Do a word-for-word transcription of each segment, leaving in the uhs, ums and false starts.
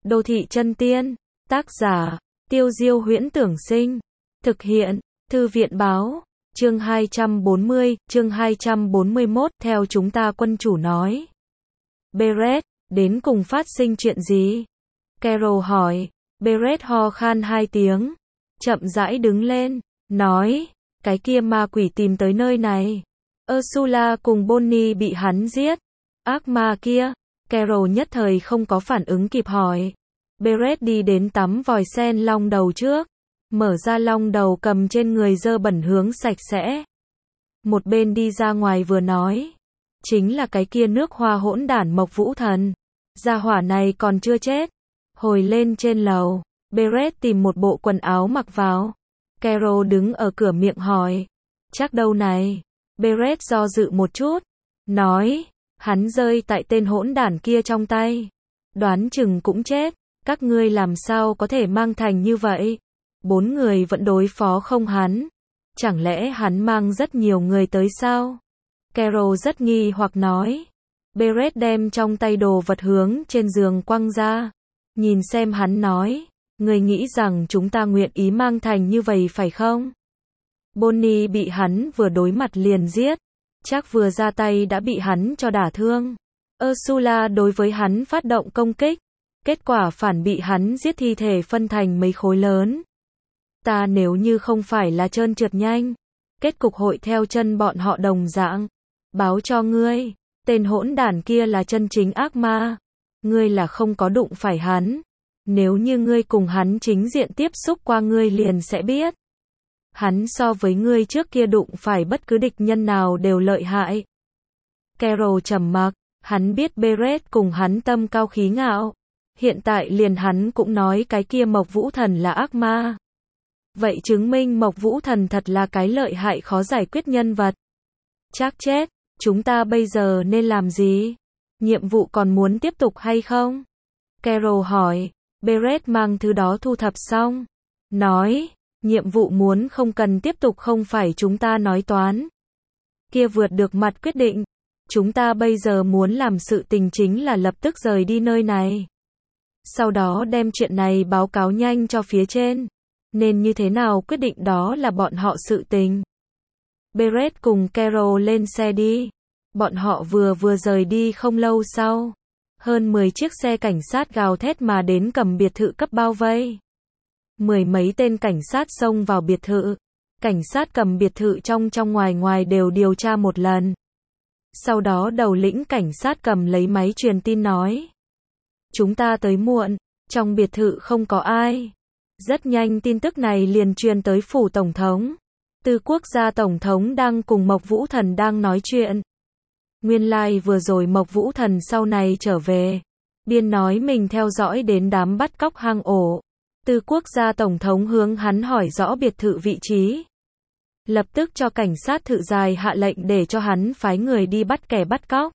Đô thị chân tiên. Tác giả, Tiêu Diêu Huyễn Tưởng Sinh. Thực hiện, Thư viện báo. Chương hai trăm bốn mươi, chương hai trăm bốn mươi mốt, theo chúng ta quân chủ nói. Beret, đến cùng phát sinh chuyện gì? Carol hỏi. Beret ho khan hai tiếng, chậm rãi đứng lên, nói, cái kia ma quỷ tìm tới nơi này. Ursula cùng Bonnie bị hắn giết. Ác ma kia. Carol nhất thời không có phản ứng kịp hỏi. Beret đi đến tắm vòi sen long đầu trước, mở ra long đầu cầm trên người dơ bẩn hướng sạch sẽ. Một bên đi ra ngoài vừa nói, chính là cái kia nước hoa hỗn đản Mộc Vũ Thần. Gia hỏa này còn chưa chết. Hồi lên trên lầu, Beret tìm một bộ quần áo mặc vào. Carol đứng ở cửa miệng hỏi, chắc đâu này? Beret do dự một chút, nói, hắn rơi tại tên hỗn đản kia trong tay. Đoán chừng cũng chết, các ngươi làm sao có thể mang thành như vậy? Bốn người vẫn đối phó không hắn. Chẳng lẽ hắn mang rất nhiều người tới sao? Carol rất nghi hoặc nói. Beret đem trong tay đồ vật hướng trên giường quăng ra. Nhìn xem hắn nói, người nghĩ rằng chúng ta nguyện ý mang thành như vậy phải không? Bonnie bị hắn vừa đối mặt liền giết, chắc vừa ra tay đã bị hắn cho đả thương. Ursula đối với hắn phát động công kích, kết quả phản bị hắn giết, thi thể phân thành mấy khối lớn. Ta nếu như không phải là trơn trượt nhanh, kết cục hội theo chân bọn họ đồng dạng. Báo cho ngươi, tên hỗn đản kia là chân chính ác ma. Ngươi là không có đụng phải hắn. Nếu như ngươi cùng hắn chính diện tiếp xúc qua ngươi liền sẽ biết. Hắn so với ngươi trước kia đụng phải bất cứ địch nhân nào đều lợi hại. Carol trầm mặc, hắn biết Beret cùng hắn tâm cao khí ngạo. Hiện tại liền hắn cũng nói cái kia Mộc Vũ Thần là ác ma. Vậy chứng minh Mộc Vũ Thần thật là cái lợi hại khó giải quyết nhân vật. Chắc chết, chúng ta bây giờ nên làm gì? Nhiệm vụ còn muốn tiếp tục hay không? Carol hỏi. Beret mang thứ đó thu thập xong, nói, nhiệm vụ muốn không cần tiếp tục không phải chúng ta nói toán. Kia vượt được mặt quyết định. Chúng ta bây giờ muốn làm sự tình chính là lập tức rời đi nơi này. Sau đó đem chuyện này báo cáo nhanh cho phía trên. Nên như thế nào quyết định đó là bọn họ sự tình. Beret cùng Carol lên xe đi. Bọn họ vừa vừa rời đi không lâu sau. Hơn mười chiếc xe cảnh sát gào thét mà đến cầm biệt thự cấp bao vây. Mười mấy tên cảnh sát xông vào biệt thự. Cảnh sát cầm biệt thự trong trong ngoài ngoài đều điều tra một lần. Sau đó đầu lĩnh cảnh sát cầm lấy máy truyền tin nói. Chúng ta tới muộn, trong biệt thự không có ai. Rất nhanh tin tức này liền truyền tới phủ tổng thống. Từ quốc gia tổng thống đang cùng Mộc Vũ Thần đang nói chuyện. Nguyên lai like vừa rồi Mộc Vũ Thần sau này trở về. Biên nói mình theo dõi đến đám bắt cóc hang ổ. Từ quốc gia tổng thống hướng hắn hỏi rõ biệt thự vị trí. Lập tức cho cảnh sát thự dài hạ lệnh để cho hắn phái người đi bắt kẻ bắt cóc.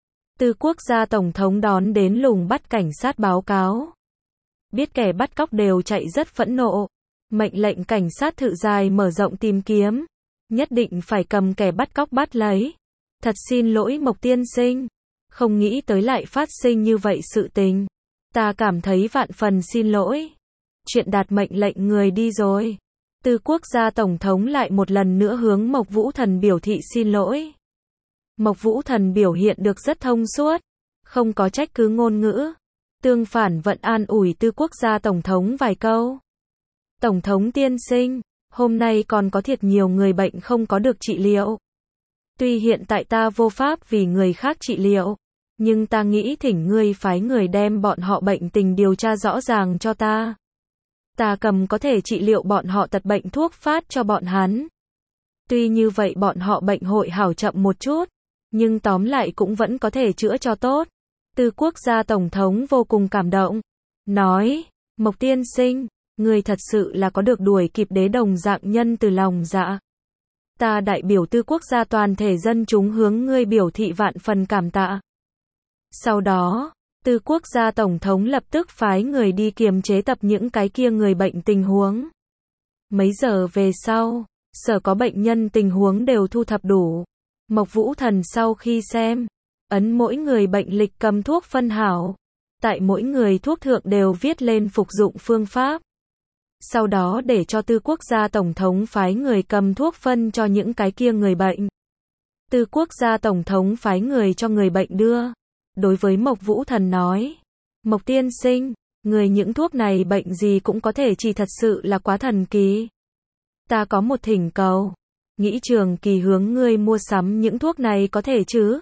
Từ quốc gia tổng thống đón đến lùng bắt cảnh sát báo cáo. Biết kẻ bắt cóc đều chạy rất phẫn nộ. Mệnh lệnh cảnh sát thự dài mở rộng tìm kiếm. Nhất định phải cầm kẻ bắt cóc bắt lấy. Thật xin lỗi Mộc tiên sinh. Không nghĩ tới lại phát sinh như vậy sự tình. Ta cảm thấy vạn phần xin lỗi. Chuyện đạt mệnh lệnh người đi rồi. Từ quốc gia tổng thống lại một lần nữa hướng Mộc Vũ Thần biểu thị xin lỗi. Mộc Vũ Thần biểu hiện được rất thông suốt. Không có trách cứ ngôn ngữ. Tương phản vẫn an ủi từ quốc gia tổng thống vài câu. Tổng thống tiên sinh, hôm nay còn có thiệt nhiều người bệnh không có được trị liệu. Tuy hiện tại ta vô pháp vì người khác trị liệu, nhưng ta nghĩ thỉnh ngươi phái người đem bọn họ bệnh tình điều tra rõ ràng cho ta. Ta cầm có thể trị liệu bọn họ tật bệnh thuốc phát cho bọn hắn. Tuy như vậy bọn họ bệnh hội hảo chậm một chút, nhưng tóm lại cũng vẫn có thể chữa cho tốt. Từ quốc gia tổng thống vô cùng cảm động, nói, Mộc tiên sinh, người thật sự là có được đuổi kịp đế đồng dạng nhân từ lòng dạ. Ta đại biểu từ quốc gia toàn thể dân chúng hướng ngươi biểu thị vạn phần cảm tạ. Sau đó, từ quốc gia tổng thống lập tức phái người đi kiềm chế tập những cái kia người bệnh tình huống. Mấy giờ về sau, sở có bệnh nhân tình huống đều thu thập đủ. Mộc Vũ Thần sau khi xem, ấn mỗi người bệnh lịch cầm thuốc phân hảo. tại mỗi người thuốc thượng đều viết lên phục dụng phương pháp. Sau đó để cho Tư quốc gia tổng thống phái người cầm thuốc phân cho những cái kia người bệnh. Tư quốc gia tổng thống phái người cho người bệnh đưa. Đối với Mộc Vũ Thần nói, Mộc tiên sinh, người những thuốc này bệnh gì cũng có thể trị, thật sự là quá thần kỳ. Ta có một thỉnh cầu, nghĩ Trường Kỳ hướng ngươi mua sắm những thuốc này có thể chứ?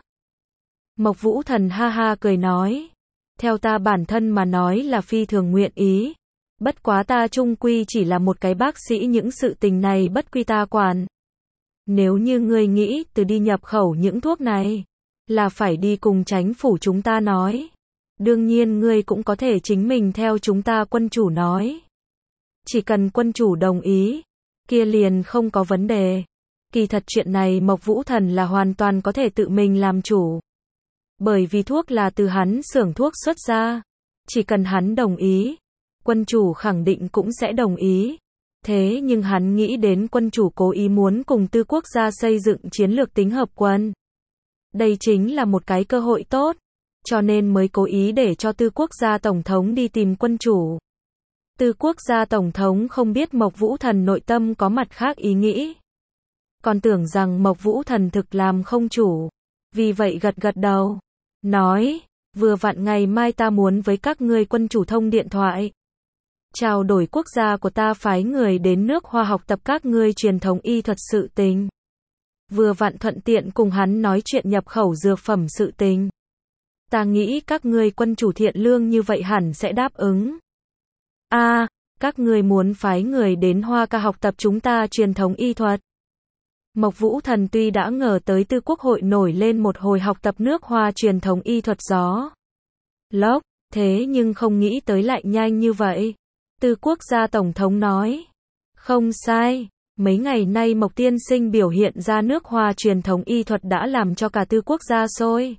Mộc Vũ Thần ha ha cười nói, theo ta bản thân mà nói là phi thường nguyện ý. Bất quá ta chung quy chỉ là một cái bác sĩ, những sự tình này bất quy ta quản. Nếu như ngươi nghĩ từ đi nhập khẩu những thuốc này, là phải đi cùng chính phủ chúng ta nói. Đương nhiên ngươi cũng có thể chính mình theo chúng ta quân chủ nói. Chỉ cần quân chủ đồng ý, kia liền không có vấn đề. Kỳ thật chuyện này Mộc Vũ Thần là hoàn toàn có thể tự mình làm chủ. Bởi vì thuốc là từ hắn xưởng thuốc xuất ra. Chỉ cần hắn đồng ý, quân chủ khẳng định cũng sẽ đồng ý. Thế nhưng hắn nghĩ đến quân chủ cố ý muốn cùng Tư quốc gia xây dựng chiến lược tính hợp quân. Đây chính là một cái cơ hội tốt, cho nên mới cố ý để cho Tư quốc gia tổng thống đi tìm quân chủ. Tư quốc gia tổng thống không biết Mộc Vũ Thần nội tâm có mặt khác ý nghĩ. Còn tưởng rằng Mộc Vũ Thần thực làm không chủ. Vì vậy gật gật đầu. Nói, vừa vặn ngày mai ta muốn với các ngươi quân chủ thông điện thoại. Trao đổi quốc gia của ta phái người đến nước Hoa học tập các ngươi truyền thống y thuật sự tình. Vừa vặn thuận tiện cùng hắn nói chuyện nhập khẩu dược phẩm sự tình. Ta nghĩ các ngươi quân chủ thiện lương như vậy hẳn sẽ đáp ứng. A, à, các ngươi muốn phái người đến Hoa Ca học tập chúng ta truyền thống y thuật. Mộc Vũ Thần tuy đã ngờ tới Tư quốc hội nổi lên một hồi học tập nước Hoa truyền thống y thuật gió lốc, thế nhưng không nghĩ tới lại nhanh như vậy. Tư quốc gia tổng thống nói, không sai, mấy ngày nay Mộc tiên sinh biểu hiện ra nước Hoa truyền thống y thuật đã làm cho cả Tư quốc gia sôi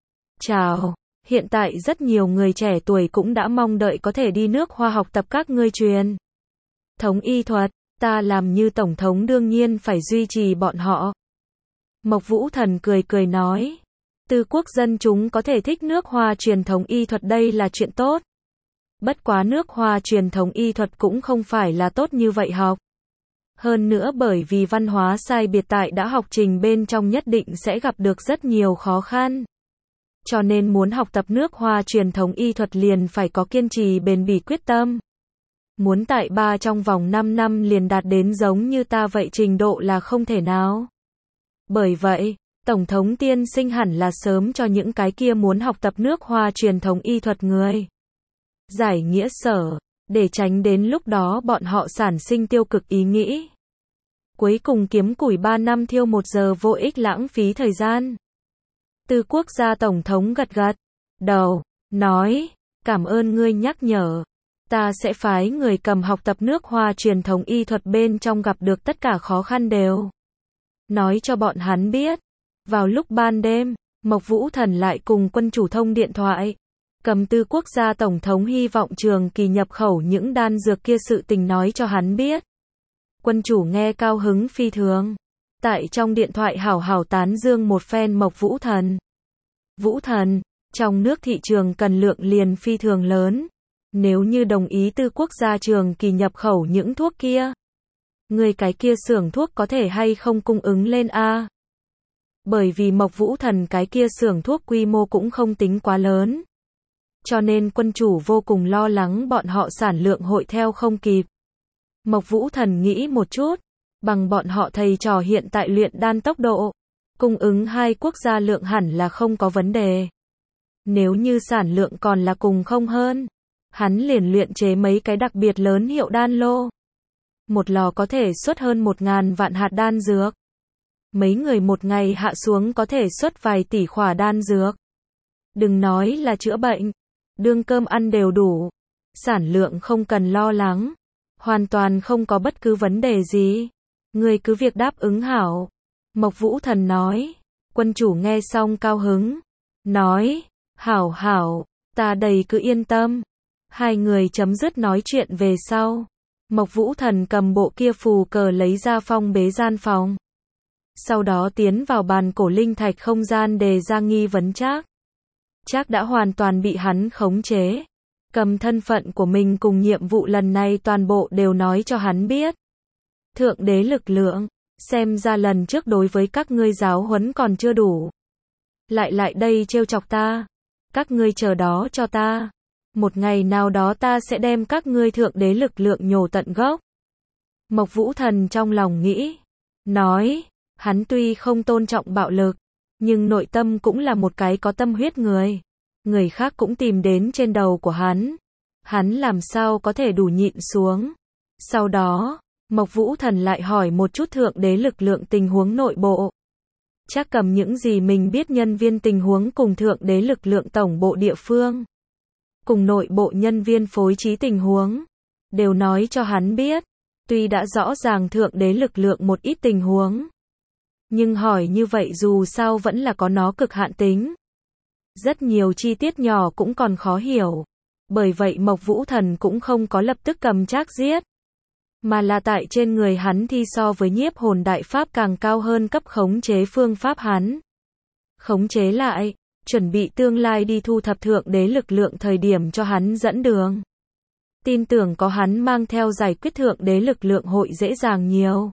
trào. Hiện tại rất nhiều người trẻ tuổi cũng đã mong đợi có thể đi nước Hoa học tập các ngươi truyền thống y thuật. Ta làm như tổng thống đương nhiên phải duy trì bọn họ. Mộc Vũ Thần cười cười nói, Tư quốc dân chúng có thể thích nước Hoa truyền thống y thuật đây là chuyện tốt. Bất quá nước Hoa truyền thống y thuật cũng không phải là tốt như vậy học. Hơn nữa bởi vì văn hóa sai biệt tại đã học trình bên trong nhất định sẽ gặp được rất nhiều khó khăn. Cho nên muốn học tập nước Hoa truyền thống y thuật liền phải có kiên trì bền bỉ quyết tâm. Muốn tại ba trong vòng năm năm liền đạt đến giống như ta vậy trình độ là không thể nào. Bởi vậy, Tổng thống tiên sinh hẳn là sớm cho những cái kia muốn học tập nước Hoa truyền thống y thuật người giải nghĩa sở, để tránh đến lúc đó bọn họ sản sinh tiêu cực ý nghĩ. Cuối cùng kiếm củi ba năm thiêu một giờ vô ích lãng phí thời gian. Tư quốc gia tổng thống gật gật đầu, nói, cảm ơn ngươi nhắc nhở. Ta sẽ phái người cầm học tập nước Hoa truyền thống y thuật bên trong gặp được tất cả khó khăn đều nói cho bọn hắn biết. Vào lúc ban đêm, Mộc Vũ Thần lại cùng quân chủ thông điện thoại. Cầm Tư quốc gia tổng thống hy vọng Trường Kỳ nhập khẩu những đan dược kia sự tình nói cho hắn biết. Quân chủ nghe cao hứng phi thường. Tại trong điện thoại hảo hảo tán dương một phen Mộc Vũ Thần. Vũ Thần, trong nước thị trường cần lượng liền phi thường lớn. Nếu như đồng ý Tư quốc gia Trường Kỳ nhập khẩu những thuốc kia, người cái kia xưởng thuốc có thể hay không cung ứng lên a? Bởi vì Mộc Vũ Thần cái kia xưởng thuốc quy mô cũng không tính quá lớn. Cho nên quân chủ vô cùng lo lắng bọn họ sản lượng hội theo không kịp. Mộc Vũ Thần nghĩ một chút, bằng bọn họ thầy trò hiện tại luyện đan tốc độ, cung ứng hai quốc gia lượng hẳn là không có vấn đề. Nếu như sản lượng còn là cùng không hơn, hắn liền luyện chế mấy cái đặc biệt lớn hiệu đan lô. Một lò có thể xuất hơn một ngàn vạn hạt đan dược. Mấy người một ngày hạ xuống có thể xuất vài tỷ khỏa đan dược. Đừng nói là chữa bệnh, đương cơm ăn đều đủ. Sản lượng không cần lo lắng. Hoàn toàn không có bất cứ vấn đề gì. Người cứ việc đáp ứng hảo. Mộc Vũ Thần nói. Quân chủ nghe xong cao hứng. Nói, hảo hảo, ta đầy cứ yên tâm. Hai người chấm dứt nói chuyện về sau. Mộc Vũ Thần cầm bộ kia phù cờ lấy ra phong bế gian phòng. Sau đó tiến vào bàn cổ linh thạch không gian đề ra nghi vấn trác. chắc đã hoàn toàn bị hắn khống chế. Cầm thân phận của mình cùng nhiệm vụ lần này toàn bộ đều nói cho hắn biết. Thượng đế lực lượng, xem ra lần trước đối với các ngươi giáo huấn còn chưa đủ. Lại lại đây trêu chọc ta. Các ngươi chờ đó cho ta. Một ngày nào đó ta sẽ đem các ngươi thượng đế lực lượng nhổ tận gốc. Mộc Vũ Thần trong lòng nghĩ. Nói, hắn tuy không tôn trọng bạo lực, nhưng nội tâm cũng là một cái có tâm huyết người. Người khác cũng tìm đến trên đầu của hắn. Hắn làm sao có thể đủ nhịn xuống. Sau đó, Mộc Vũ Thần lại hỏi một chút thượng đế lực lượng tình huống nội bộ. Chắc cầm những gì mình biết nhân viên tình huống cùng thượng đế lực lượng tổng bộ địa phương. Cùng nội bộ nhân viên phối trí tình huống. Đều nói cho hắn biết. Tuy đã rõ ràng thượng đế lực lượng một ít tình huống. Nhưng hỏi như vậy dù sao vẫn là có nó cực hạn tính. Rất nhiều chi tiết nhỏ cũng còn khó hiểu. Bởi vậy Mộc Vũ Thần cũng không có lập tức cầm Trác giết. Mà là tại trên người hắn thi so với nhiếp hồn đại pháp càng cao hơn cấp khống chế phương pháp hắn. Khống chế lại, chuẩn bị tương lai đi thu thập thượng đế lực lượng thời điểm cho hắn dẫn đường. Tin tưởng có hắn mang theo giải quyết thượng đế lực lượng hội dễ dàng nhiều.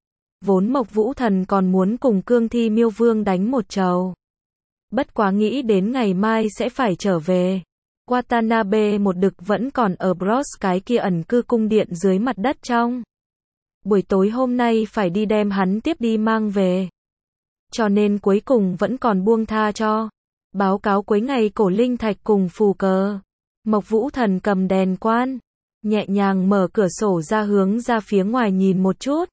Vốn Mộc Vũ Thần còn muốn cùng Cương Thi Miêu Vương đánh một trầu. Bất quá nghĩ đến ngày mai sẽ phải trở về. Watanabe một đực vẫn còn ở Bros cái kia ẩn cư cung điện dưới mặt đất trong. Buổi tối hôm nay phải đi đem hắn tiếp đi mang về. Cho nên cuối cùng vẫn còn buông tha cho. Báo cáo cuối ngày cổ linh thạch cùng phù cờ. Mộc Vũ Thần cầm đèn quan. Nhẹ nhàng mở cửa sổ ra hướng ra phía ngoài nhìn một chút.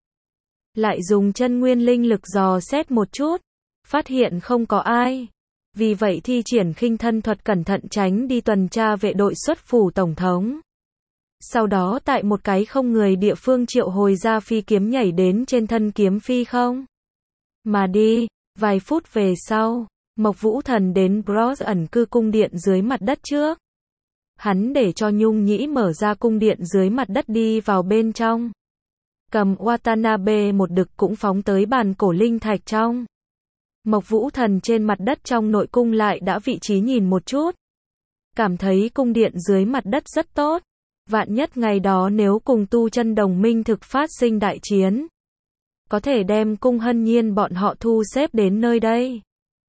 Lại dùng chân nguyên linh lực dò xét một chút. Phát hiện không có ai. Vì vậy thi triển khinh thân thuật cẩn thận tránh đi tuần tra vệ đội xuất phủ tổng thống. Sau đó tại một cái không người địa phương triệu hồi ra phi kiếm nhảy đến trên thân kiếm phi không. Mà đi, vài phút về sau, Mộc Vũ Thần đến Bros ẩn cư cung điện dưới mặt đất trước. Hắn để cho Nhung Nhĩ mở ra cung điện dưới mặt đất đi vào bên trong. Cầm Watanabe một đực cũng phóng tới bàn cổ linh thạch trong. Mộc Vũ Thần trên mặt đất trong nội cung lại đã vị trí nhìn một chút. Cảm thấy cung điện dưới mặt đất rất tốt. Vạn nhất ngày đó nếu cùng tu chân đồng minh thực phát sinh đại chiến. Có thể đem cung hân nhiên bọn họ thu xếp đến nơi đây.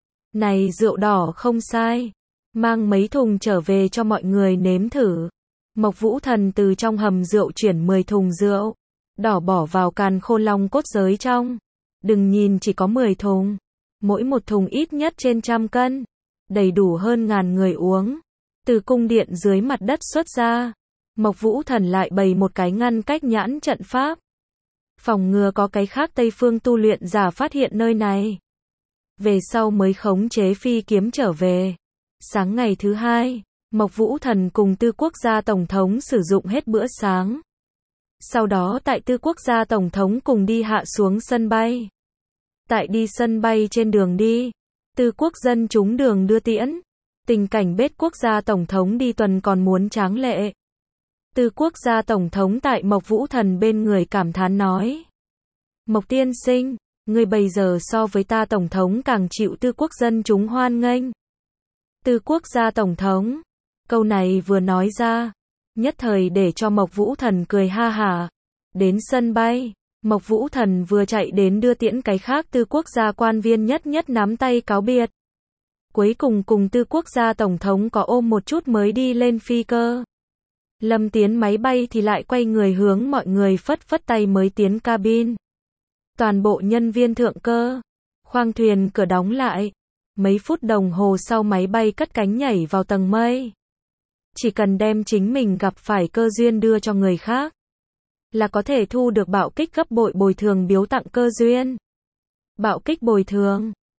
Này rượu đỏ không sai. Mang mấy thùng trở về cho mọi người nếm thử. Mộc Vũ Thần từ trong hầm rượu chuyển mười thùng rượu. Đỏ bỏ vào càn khôn long cốt giới trong. Đừng nhìn chỉ có mười thùng. Mỗi một thùng ít nhất trên trăm cân. Đầy đủ hơn ngàn người uống. Từ cung điện dưới mặt đất xuất ra. Mộc Vũ Thần lại bày một cái ngăn cách nhãn trận pháp. Phòng ngừa có cái khác Tây phương tu luyện giả phát hiện nơi này. Về sau mới khống chế phi kiếm trở về. Sáng ngày thứ hai, Mộc Vũ Thần cùng Tư Quốc gia Tổng thống sử dụng hết bữa sáng. Sau đó tại Tư Quốc gia Tổng thống cùng đi hạ xuống sân bay. Tại đi sân bay trên đường đi, Tư Quốc dân chúng đường đưa tiễn. Tình cảnh bết quốc gia Tổng thống đi tuần còn muốn tráng lệ. Tư Quốc gia Tổng thống tại Mộc Vũ Thần bên người cảm thán nói. Mộc tiên sinh, ngươi bây giờ so với ta Tổng thống càng chịu Tư Quốc dân chúng hoan nghênh. Tư Quốc gia Tổng thống. Câu này vừa nói ra, nhất thời để cho Mộc Vũ Thần cười ha hả. Đến sân bay, Mộc Vũ Thần vừa chạy đến đưa tiễn cái khác Tư Quốc gia quan viên nhất nhất nắm tay cáo biệt. Cuối cùng cùng Tư Quốc gia Tổng thống có ôm một chút mới đi lên phi cơ. Lâm tiến máy bay thì lại quay người hướng mọi người phất phất tay mới tiến cabin. Toàn bộ nhân viên thượng cơ. Khoang thuyền cửa đóng lại. Mấy phút đồng hồ sau máy bay cất cánh nhảy vào tầng mây. Chỉ cần đem chính mình gặp phải cơ duyên đưa cho người khác. Là có thể thu được bạo kích gấp bội bồi thường biếu tặng cơ duyên. Bạo kích bồi thường.